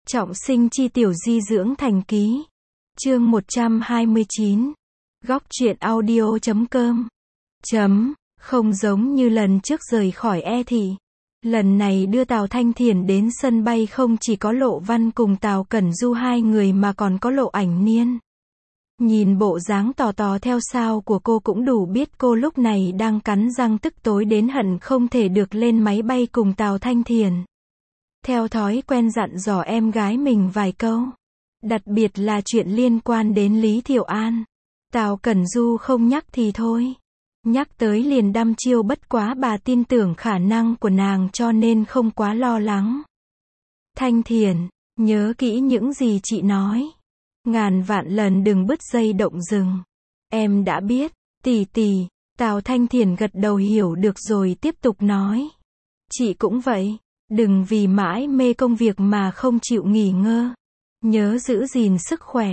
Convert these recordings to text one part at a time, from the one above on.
Trọng sinh chi tiểu di dưỡng thành ký. Chương 129. Góc truyện audio.com. Không giống như lần trước rời khỏi thị. Lần này đưa Tào Thanh Thiền đến sân bay không chỉ có Lộ Văn cùng Tào Cẩn Du hai người mà còn có Lộ Ảnh Niên. Nhìn bộ dáng tò tò theo sao của cô cũng đủ biết cô lúc này đang cắn răng tức tối đến hận không thể được lên máy bay cùng Tào Thanh Thiền. Theo thói quen dặn dò em gái mình vài câu. Đặc biệt là chuyện liên quan đến Lý Thiệu An. Tào Cẩn Du không nhắc thì thôi. Nhắc tới liền đăm chiêu, bất quá bà tin tưởng khả năng của nàng cho nên không quá lo lắng. Thanh Thiền, nhớ kỹ những gì chị nói. Ngàn vạn lần đừng bứt dây động rừng. Em đã biết, tỷ tỷ. Tào Thanh Thiền gật đầu hiểu được rồi tiếp tục nói. Chị cũng vậy. Đừng vì mãi mê công việc mà không chịu nghỉ ngơi. Nhớ giữ gìn sức khỏe.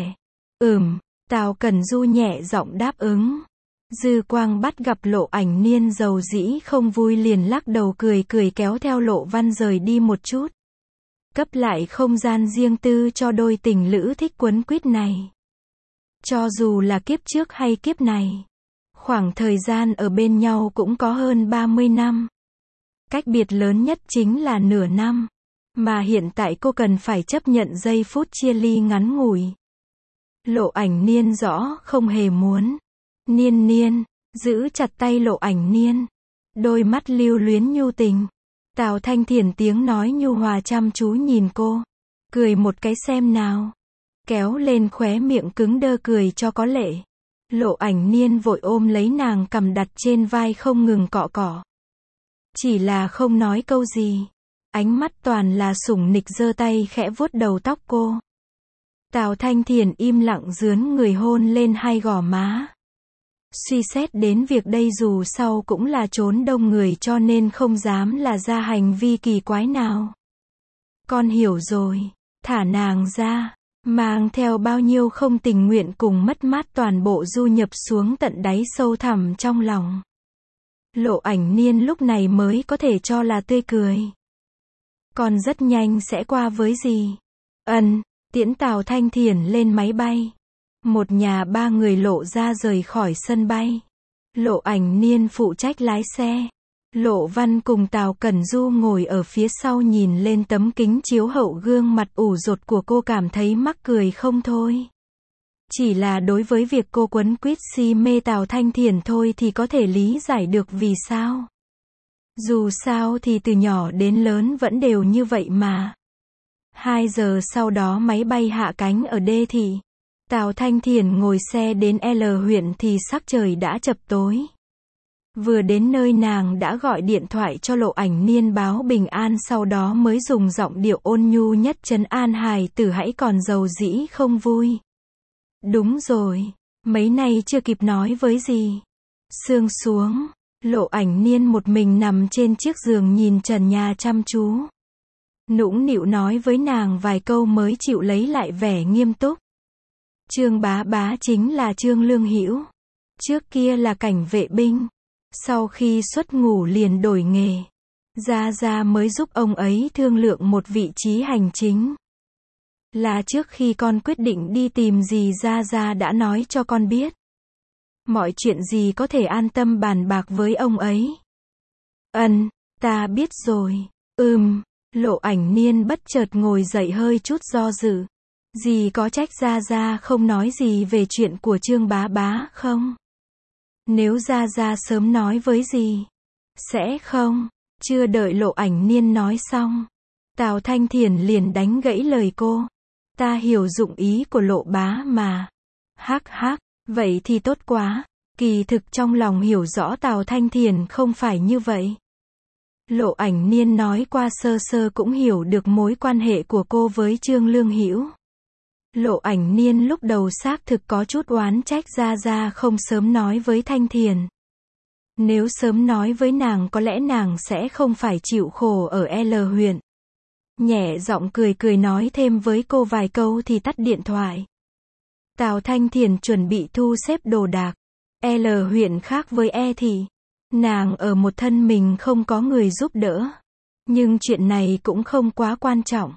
Tào Cẩn Du nhẹ giọng đáp ứng. Dư Quang bắt gặp Lộ Ảnh Niên dầu dĩ không vui liền lắc đầu cười kéo theo Lộ Văn rời đi một chút. Cấp lại không gian riêng tư cho đôi tình lữ thích quấn quýt này. Cho dù là kiếp trước hay kiếp này, khoảng thời gian ở bên nhau cũng có hơn 30 năm. Cách biệt lớn nhất chính là nửa năm. Mà hiện tại cô cần phải chấp nhận giây phút chia ly ngắn ngủi. Lộ Ảnh Niên rõ không hề muốn. Niên, giữ chặt tay Lộ Ảnh Niên. Đôi mắt lưu luyến nhu tình. Tào Thanh Thiền tiếng nói nhu hòa chăm chú nhìn cô. Cười một cái xem nào. Kéo lên khóe miệng cứng đơ cười cho có lệ. Lộ Ảnh Niên vội ôm lấy nàng cằm đặt trên vai không ngừng cọ cọ. Chỉ là không nói câu gì. Ánh mắt toàn là sủng nịch, giơ tay khẽ vuốt đầu tóc cô. Tào Thanh Thiền im lặng dướn người hôn lên hai gò má. Suy xét đến việc đây dù sau cũng là chốn đông người cho nên không dám là ra hành vi kỳ quái nào. Con hiểu rồi. Thả nàng ra. Mang theo bao nhiêu không tình nguyện cùng mất mát toàn bộ du nhập xuống tận đáy sâu thẳm trong lòng. Lộ Ảnh Niên lúc này mới có thể cho là tươi cười. Còn rất nhanh sẽ qua với gì? Tiễn Tào Thanh Thiền lên máy bay. Một nhà ba người Lộ ra rời khỏi sân bay. Lộ Ảnh Niên phụ trách lái xe. Lộ Văn cùng Tào Cẩn Du ngồi ở phía sau nhìn lên tấm kính chiếu hậu gương mặt ủ rột của cô cảm thấy mắc cười không thôi. Chỉ là đối với việc cô quấn quýt si mê Tào Thanh Thiền thôi thì có thể lý giải được vì sao. Dù sao thì từ nhỏ đến lớn vẫn đều như vậy mà. 2 giờ sau đó máy bay hạ cánh ở D thị. Tào Thanh Thiền ngồi xe đến L huyện thì sắc trời đã chập tối. Vừa đến nơi nàng đã gọi điện thoại cho Lộ Ảnh Niên báo bình an, sau đó mới dùng giọng điệu ôn nhu nhất trấn an hài tử hãy còn dầu dĩ không vui. Đúng rồi, mấy nay chưa kịp nói với gì. Sương xuống, Lộ Ảnh Niên một mình nằm trên chiếc giường nhìn trần nhà chăm chú. Nũng nịu nói với nàng vài câu mới chịu lấy lại vẻ nghiêm túc. Trương Bá Bá chính là Trương Lương Hữu. Trước kia là cảnh vệ binh. Sau khi xuất ngũ liền đổi nghề. Gia mới giúp ông ấy thương lượng một vị trí hành chính. Là trước khi con quyết định đi tìm gì Gia đã nói cho con biết. Mọi chuyện gì có thể an tâm bàn bạc với ông ấy. Ta biết rồi. Lộ Ảnh Niên bất chợt ngồi dậy hơi chút do dự. Dì có trách Gia không nói gì về chuyện của Trương Bá Bá không? Nếu Gia sớm nói với dì, sẽ không? Chưa đợi Lộ Ảnh Niên nói xong, Tào Thanh Thiền liền đánh gãy lời cô. Ta hiểu dụng ý của Lộ Bá mà. Hắc, vậy thì tốt quá. Kỳ thực trong lòng hiểu rõ Tào Thanh Thiền không phải như vậy. Lộ Ảnh Niên nói qua sơ sơ cũng hiểu được mối quan hệ của cô với Trương Lương Hữu. Lộ Ảnh Niên lúc đầu xác thực có chút oán trách Gia không sớm nói với Thanh Thiền. Nếu sớm nói với nàng có lẽ nàng sẽ không phải chịu khổ ở L huyện. Nhẹ giọng cười nói thêm với cô vài câu thì tắt điện thoại. Tào Thanh Thiền chuẩn bị thu xếp đồ đạc. L huyện khác với E thị. Nàng ở một thân mình không có người giúp đỡ. Nhưng chuyện này cũng không quá quan trọng.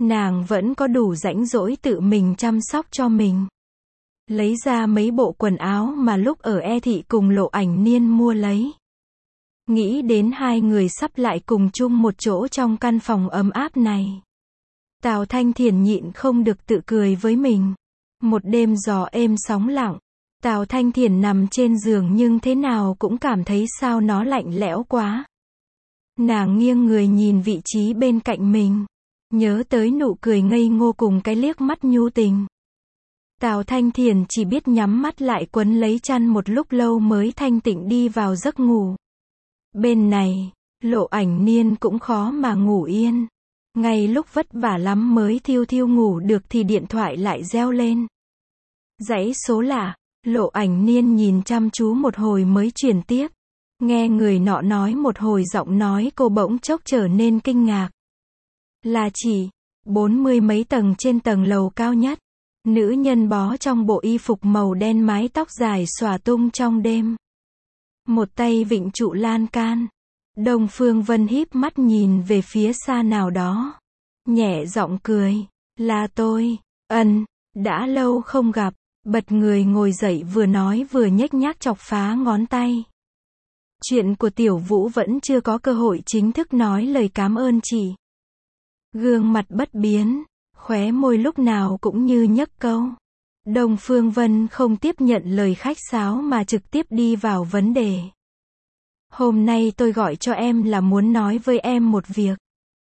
nàng vẫn có đủ rãnh rỗi tự mình chăm sóc cho mình. Lấy ra mấy bộ quần áo mà lúc ở E thị cùng Lộ Ảnh Niên mua lấy. Nghĩ đến hai người sắp lại cùng chung một chỗ trong căn phòng ấm áp này. Tào Thanh Thiền nhịn không được tự cười với mình. Một đêm gió êm sóng lặng. Tào Thanh Thiền nằm trên giường nhưng thế nào cũng cảm thấy sao nó lạnh lẽo quá. Nàng nghiêng người nhìn vị trí bên cạnh mình. Nhớ tới nụ cười ngây ngô cùng cái liếc mắt nhu tình. Tào Thanh Thiền chỉ biết nhắm mắt lại quấn lấy chăn một lúc lâu mới thanh tịnh đi vào giấc ngủ. Bên này, Lộ Ảnh Niên cũng khó mà ngủ yên. Ngay lúc vất vả lắm mới thiêu thiêu ngủ được thì điện thoại lại reo lên. Dãy số lạ, Lộ Ảnh Niên nhìn chăm chú một hồi mới truyền tiếp. Nghe người nọ nói một hồi giọng nói cô bỗng chốc trở nên kinh ngạc. Là chị, 40 mấy tầng trên tầng lầu cao nhất. Nữ nhân bó trong bộ y phục màu đen mái tóc dài xòa tung trong đêm. Một tay vịn trụ lan can. Đông Phương Vân híp mắt nhìn về phía xa nào đó. Nhẹ giọng cười. Là tôi. Đã lâu không gặp. Bật người ngồi dậy vừa nói vừa nhếch nhác chọc phá ngón tay. Chuyện của Tiểu Vũ vẫn chưa có cơ hội chính thức nói lời cảm ơn chị. Gương mặt bất biến, khóe môi lúc nào cũng như nhấc câu. Đông Phương Vân không tiếp nhận lời khách sáo mà trực tiếp đi vào vấn đề. Hôm nay tôi gọi cho em là muốn nói với em một việc.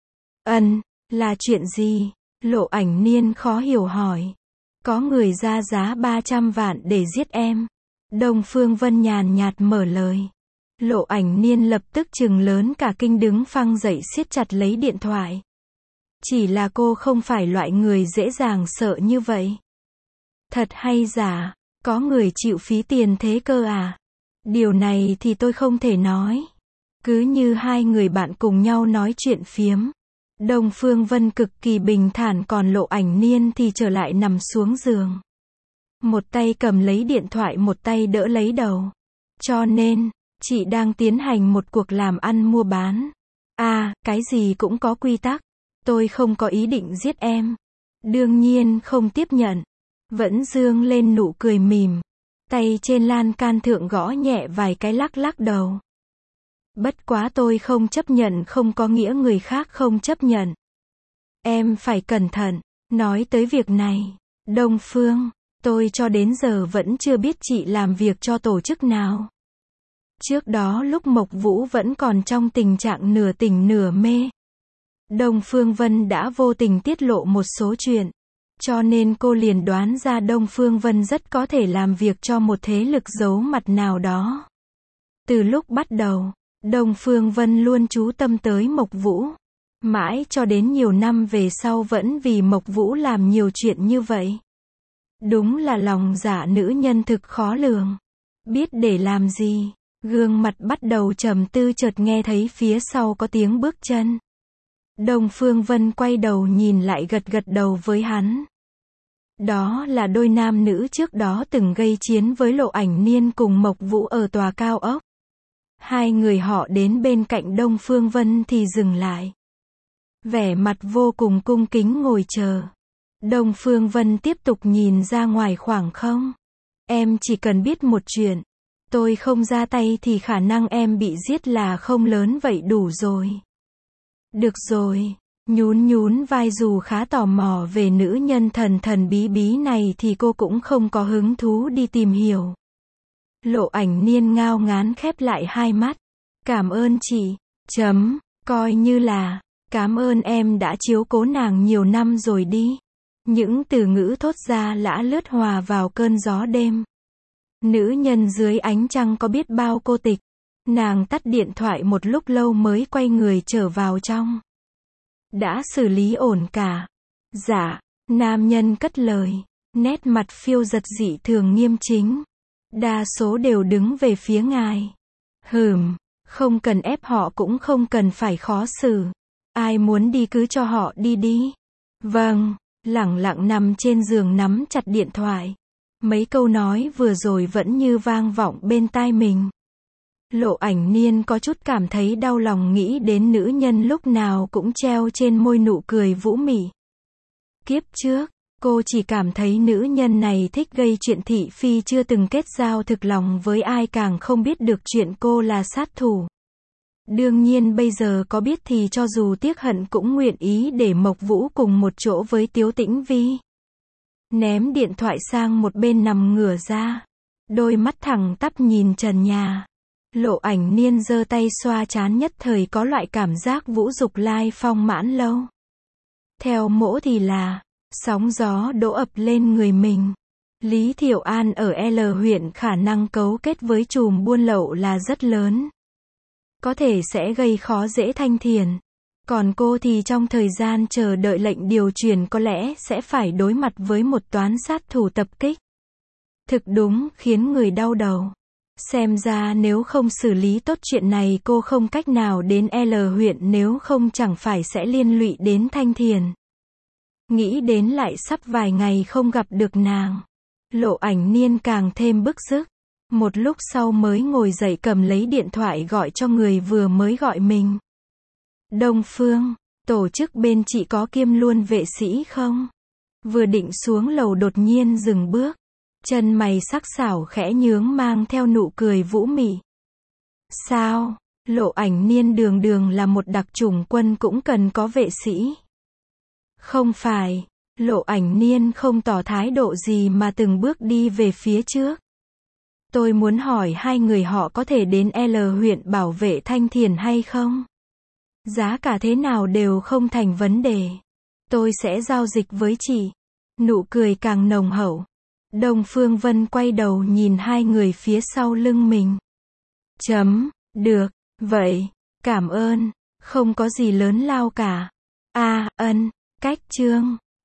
Là chuyện gì? Lộ Ảnh Niên khó hiểu hỏi. Có người ra giá 300 vạn để giết em. Đông Phương Vân nhàn nhạt mở lời. Lộ Ảnh Niên lập tức trừng lớn cả kinh đứng phăng dậy siết chặt lấy điện thoại. Chỉ là cô không phải loại người dễ dàng sợ như vậy. Thật hay giả, có người chịu phí tiền thế cơ à? Điều này thì tôi không thể nói. Cứ như hai người bạn cùng nhau nói chuyện phiếm. Đông Phương Vân cực kỳ bình thản còn Lộ Ảnh Niên thì trở lại nằm xuống giường. Một tay cầm lấy điện thoại một tay đỡ lấy đầu. Cho nên, chị đang tiến hành một cuộc làm ăn mua bán. Cái gì cũng có quy tắc. Tôi không có ý định giết em. Đương nhiên không tiếp nhận. Vẫn dương lên nụ cười mỉm. Tay trên lan can thượng gõ nhẹ vài cái lắc lắc đầu. Bất quá tôi không chấp nhận không có nghĩa người khác không chấp nhận. Em phải cẩn thận. Nói tới việc này, Đông Phương, tôi cho đến giờ vẫn chưa biết chị làm việc cho tổ chức nào. Trước đó lúc Mộc Vũ vẫn còn trong tình trạng nửa tỉnh nửa mê. Đông Phương Vân đã vô tình tiết lộ một số chuyện. Cho nên cô liền đoán ra Đông Phương Vân rất có thể làm việc cho một thế lực giấu mặt nào đó. Từ lúc bắt đầu, Đông Phương Vân luôn chú tâm tới Mộc Vũ. Mãi cho đến nhiều năm về sau vẫn vì Mộc Vũ làm nhiều chuyện như vậy. Đúng là lòng dạ nữ nhân thực khó lường. Biết để làm gì, gương mặt bắt đầu trầm tư chợt nghe thấy phía sau có tiếng bước chân. Đông Phương Vân quay đầu nhìn lại gật gật đầu với hắn. Đó là đôi nam nữ trước đó từng gây chiến với Lộ Ảnh Niên cùng Mộc Vũ ở tòa cao ốc. Hai người họ đến bên cạnh Đông Phương Vân thì dừng lại. Vẻ mặt vô cùng cung kính ngồi chờ. Đông Phương Vân tiếp tục nhìn ra ngoài khoảng không. Em chỉ cần biết một chuyện. Tôi không ra tay thì khả năng em bị giết là không lớn vậy đủ rồi. Được rồi. Nhún vai dù khá tò mò về nữ nhân thần thần bí bí này thì cô cũng không có hứng thú đi tìm hiểu. Lộ Ảnh Niên ngao ngán khép lại hai mắt. Cảm ơn chị. Coi như là. Cảm ơn em đã chiếu cố nàng nhiều năm rồi đi. Những từ ngữ thốt ra lã lướt hòa vào cơn gió đêm. Nữ nhân dưới ánh trăng có biết bao cô tịch. Nàng tắt điện thoại một lúc lâu mới quay người trở vào trong. Đã xử lý ổn cả. Dạ, nam nhân cất lời. Nét mặt phiêu giật dị thường nghiêm chính. Đa số đều đứng về phía ngài. Không cần ép họ cũng không cần phải khó xử. Ai muốn đi cứ cho họ đi đi. Vâng, lẳng lặng nằm trên giường nắm chặt điện thoại. Mấy câu nói vừa rồi vẫn như vang vọng bên tai mình. Lộ Ảnh Niên có chút cảm thấy đau lòng nghĩ đến nữ nhân lúc nào cũng treo trên môi nụ cười vũ mị. Kiếp trước, cô chỉ cảm thấy nữ nhân này thích gây chuyện thị phi, chưa từng kết giao thực lòng với ai, càng không biết được chuyện cô là sát thủ. Đương nhiên bây giờ có biết thì cho dù tiếc hận cũng nguyện ý để Mộc Vũ cùng một chỗ với Tiếu Tĩnh Vi. Ném điện thoại sang một bên nằm ngửa ra. Đôi mắt thẳng tắp nhìn trần nhà. Lộ Ảnh Niên giơ tay xoa trán, nhất thời có loại cảm giác vũ dục lai phong mãn lâu. Theo mỗ thì là, sóng gió đổ ập lên người mình. Lý Thiệu An ở L huyện khả năng cấu kết với trùm buôn lậu là rất lớn. Có thể sẽ gây khó dễ Thanh Thiền. Còn cô thì trong thời gian chờ đợi lệnh điều chuyển có lẽ sẽ phải đối mặt với một toán sát thủ tập kích. Thực đúng khiến người đau đầu. Xem ra nếu không xử lý tốt chuyện này cô không cách nào đến L huyện, nếu không chẳng phải sẽ liên lụy đến Thanh Thiền. Nghĩ đến lại sắp vài ngày không gặp được nàng. Lộ Ảnh Niên càng thêm bức rứt. Một lúc sau mới ngồi dậy cầm lấy điện thoại gọi cho người vừa mới gọi mình. Đông Phương, tổ chức bên chị có kiêm luôn vệ sĩ không? Vừa định xuống lầu đột nhiên dừng bước. Chân mày sắc sảo khẽ nhướng mang theo nụ cười vũ mị. Sao? Lộ Ảnh Niên đường đường là một đặc chủng quân cũng cần có vệ sĩ. Không phải. Lộ Ảnh Niên không tỏ thái độ gì mà từng bước đi về phía trước. Tôi muốn hỏi hai người họ có thể đến L huyện bảo vệ Thanh Thiền hay không? Giá cả thế nào đều không thành vấn đề. Tôi sẽ giao dịch với chị. Nụ cười càng nồng hậu. Đông Phương Vân quay đầu nhìn hai người phía sau lưng mình. Được, vậy, cảm ơn, không có gì lớn lao cả. Ân, cách chương.